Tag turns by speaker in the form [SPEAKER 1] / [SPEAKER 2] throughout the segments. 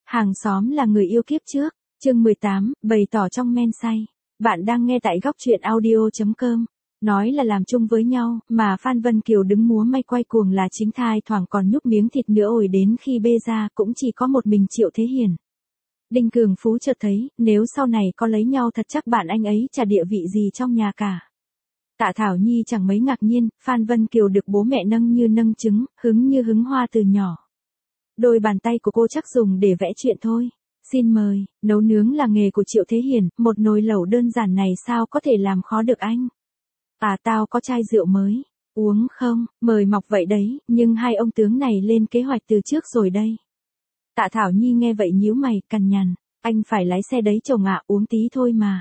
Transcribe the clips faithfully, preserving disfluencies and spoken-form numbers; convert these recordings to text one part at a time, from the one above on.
[SPEAKER 1] Hàng xóm là người yêu kiếp trước, chương mười tám, bày tỏ trong men say. Bạn đang nghe tại góc truyện audio chấm com. Nói là làm chung với nhau, mà Phan Vân Kiều đứng múa may quay cuồng là chính thai thoảng còn nhúc miếng thịt nữa ổi đến khi bê ra cũng chỉ có một mình Triệu Thế Hiền. Đinh Cường Phú chợt thấy, nếu sau này có lấy nhau thật chắc bạn anh ấy chả địa vị gì trong nhà cả. Tạ Thảo Nhi chẳng mấy ngạc nhiên, Phan Vân Kiều được bố mẹ nâng như nâng trứng, hứng như hứng hoa từ nhỏ. Đôi bàn tay của cô chắc dùng để vẽ chuyện thôi. Xin mời, nấu nướng là nghề của Triệu Thế Hiền, một nồi lẩu đơn giản này sao có thể làm khó được anh. À tao có chai rượu mới, uống không, mời mọc vậy đấy, nhưng hai ông tướng này lên kế hoạch từ trước rồi đây. Tạ Thảo Nhi nghe vậy nhíu mày, cằn nhằn, anh phải lái xe đấy chồng ạ, uống tí thôi mà.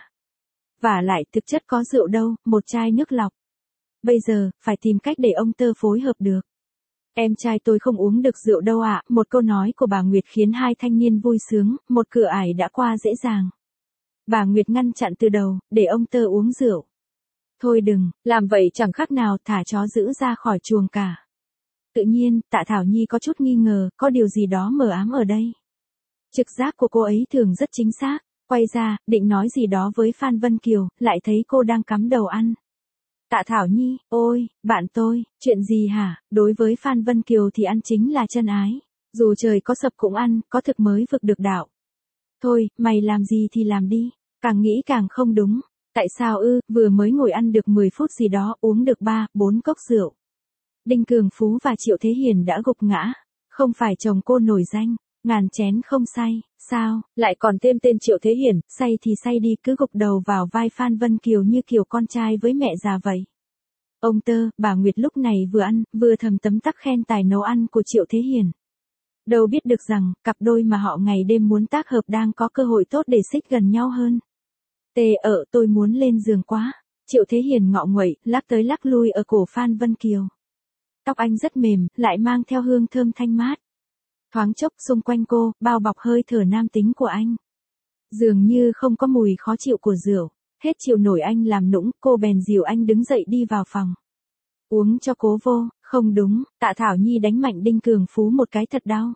[SPEAKER 1] Vả lại thực chất có rượu đâu, một chai nước lọc. Bây giờ, phải tìm cách để ông Tơ phối hợp được. Em trai tôi không uống được rượu đâu ạ, một câu nói của bà Nguyệt khiến hai thanh niên vui sướng, một cửa ải đã qua dễ dàng. Bà Nguyệt ngăn chặn từ đầu, để ông Tơ uống rượu. Thôi đừng, làm vậy chẳng khác nào thả chó giữ ra khỏi chuồng cả. Tự nhiên, Tạ Thảo Nhi có chút nghi ngờ, có điều gì đó mờ ám ở đây. Trực giác của cô ấy thường rất chính xác, quay ra, định nói gì đó với Phan Vân Kiều, lại thấy cô đang cắm đầu ăn. Tạ Thảo Nhi, ôi, bạn tôi, chuyện gì hả, đối với Phan Vân Kiều thì ăn chính là chân ái, dù trời có sập cũng ăn, có thực mới vực được đạo. Thôi, mày làm gì thì làm đi, càng nghĩ càng không đúng, tại sao ư, vừa mới ngồi ăn được mười phút gì đó, uống được ba, bốn cốc rượu. Đinh Cường Phú và Triệu Thế Hiền đã gục ngã, không phải chồng cô nổi danh, ngàn chén không say, sao, lại còn thêm tên Triệu Thế Hiền, say thì say đi cứ gục đầu vào vai Phan Vân Kiều như kiểu con trai với mẹ già vậy. Ông Tơ, bà Nguyệt lúc này vừa ăn, vừa thầm tấm tắc khen tài nấu ăn của Triệu Thế Hiền. Đâu biết được rằng, cặp đôi mà họ ngày đêm muốn tác hợp đang có cơ hội tốt để xích gần nhau hơn. Tê ở tôi muốn lên giường quá, Triệu Thế Hiền ngọ nguậy, lắc tới lắc lui ở cổ Phan Vân Kiều. Tóc anh rất mềm, lại mang theo hương thơm thanh mát. Thoáng chốc xung quanh cô, bao bọc hơi thở nam tính của anh. Dường như không có mùi khó chịu của rượu, hết chịu nổi anh làm nũng, cô bèn dìu anh đứng dậy đi vào phòng. Uống cho cố vô, không đúng, Tạ Thảo Nhi đánh mạnh Đinh Cường Phú một cái thật đau.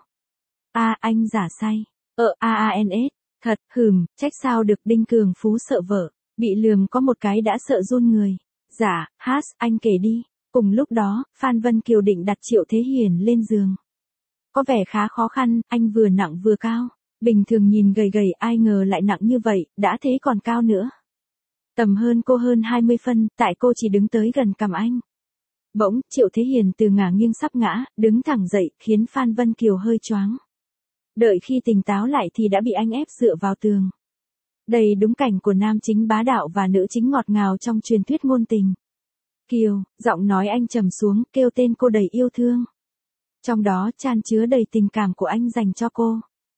[SPEAKER 1] A à, anh giả say, ờ a a n s, thật, hừm, trách sao được. Đinh Cường Phú sợ vợ, bị lườm có một cái đã sợ run người. Dạ, hát, anh kể đi. Cùng lúc đó, Phan Vân Kiều định đặt Triệu Thế Hiền lên giường. Có vẻ khá khó khăn, anh vừa nặng vừa cao. Bình thường nhìn gầy gầy ai ngờ lại nặng như vậy, đã thế còn cao nữa. Tầm hơn cô hơn hai mươi phân, tại cô chỉ đứng tới gần cằm anh. Bỗng, Triệu Thế Hiền từ ngả nghiêng sắp ngã, đứng thẳng dậy, khiến Phan Vân Kiều hơi choáng. Đợi khi tỉnh táo lại thì đã bị anh ép dựa vào tường. Đây đúng cảnh của nam chính bá đạo và nữ chính ngọt ngào trong truyền thuyết ngôn tình. Kiều, giọng nói anh trầm xuống, kêu tên cô đầy yêu thương. Trong đó chan chứa đầy tình cảm của anh dành cho cô.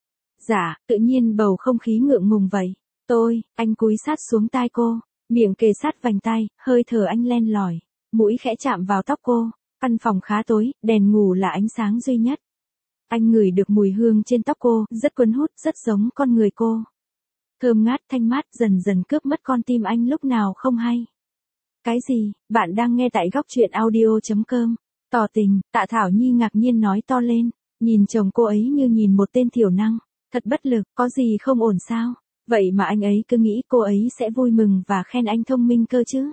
[SPEAKER 1] Dạ, tự nhiên bầu không khí ngượng ngùng vậy. Tôi, anh cúi sát xuống tai cô, miệng kề sát vành tai, hơi thở anh len lỏi, mũi khẽ chạm vào tóc cô. Căn phòng khá tối, đèn ngủ là ánh sáng duy nhất. Anh ngửi được mùi hương trên tóc cô, rất cuốn hút, rất giống con người cô. Thơm ngát thanh mát dần dần cướp mất con tim anh lúc nào không hay. Cái gì, bạn đang nghe tại góc truyện audio chấm com. Tỏ tình, Tạ Thảo Nhi ngạc nhiên nói to lên, nhìn chồng cô ấy như nhìn một tên thiểu năng, thật bất lực, có gì không ổn sao, vậy mà anh ấy cứ nghĩ cô ấy sẽ vui mừng và khen anh thông minh cơ chứ.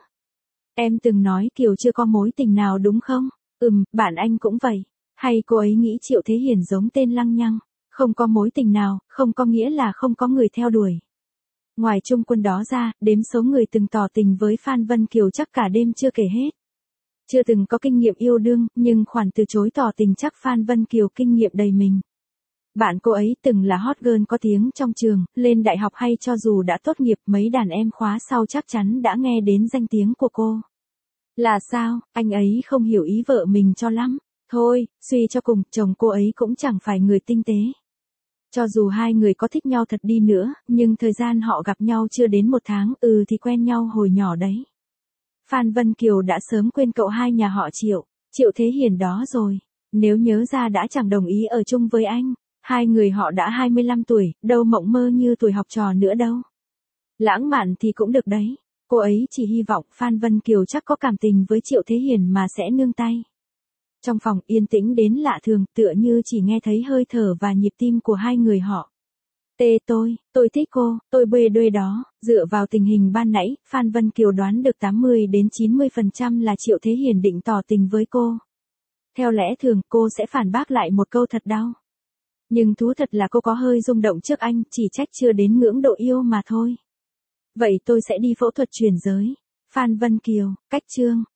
[SPEAKER 1] Em từng nói Kiều chưa có mối tình nào đúng không? Ừm, bạn anh cũng vậy, hay cô ấy nghĩ Triệu Thế Hiền giống tên lăng nhăng, không có mối tình nào, không có nghĩa là không có người theo đuổi. Ngoài Trung Quân đó ra, đếm số người từng tỏ tình với Phan Vân Kiều chắc cả đêm chưa kể hết. Chưa từng có kinh nghiệm yêu đương, nhưng khoản từ chối tỏ tình chắc Phan Vân Kiều kinh nghiệm đầy mình. Bạn cô ấy từng là hot girl có tiếng trong trường, lên đại học hay cho dù đã tốt nghiệp mấy đàn em khóa sau chắc chắn đã nghe đến danh tiếng của cô. Là sao, anh ấy không hiểu ý vợ mình cho lắm. Thôi, suy cho cùng, chồng cô ấy cũng chẳng phải người tinh tế. Cho dù hai người có thích nhau thật đi nữa, nhưng thời gian họ gặp nhau chưa đến một tháng, ừ thì quen nhau hồi nhỏ đấy. Phan Vân Kiều đã sớm quên cậu hai nhà họ Triệu, Triệu Thế Hiền đó rồi. Nếu nhớ ra đã chẳng đồng ý ở chung với anh. Hai người họ đã hai mươi lăm tuổi, đâu mộng mơ như tuổi học trò nữa đâu. Lãng mạn thì cũng được đấy. Cô ấy chỉ hy vọng Phan Vân Kiều chắc có cảm tình với Triệu Thế Hiền mà sẽ nương tay. Trong phòng yên tĩnh đến lạ thường, tựa như chỉ nghe thấy hơi thở và nhịp tim của hai người họ. Tê tôi, tôi thích cô, tôi bê đuê đó. Dựa vào tình hình ban nãy, Phan Vân Kiều đoán được tám mươi đến chín mươi phần trăm là Triệu Thế Hiền định tỏ tình với cô. Theo lẽ thường, cô sẽ phản bác lại một câu thật đau. Nhưng thú thật là cô có hơi rung động trước anh, chỉ trách chưa đến ngưỡng độ yêu mà thôi. Vậy tôi sẽ đi phẫu thuật chuyển giới. Phan Vân Kiều, cách chương.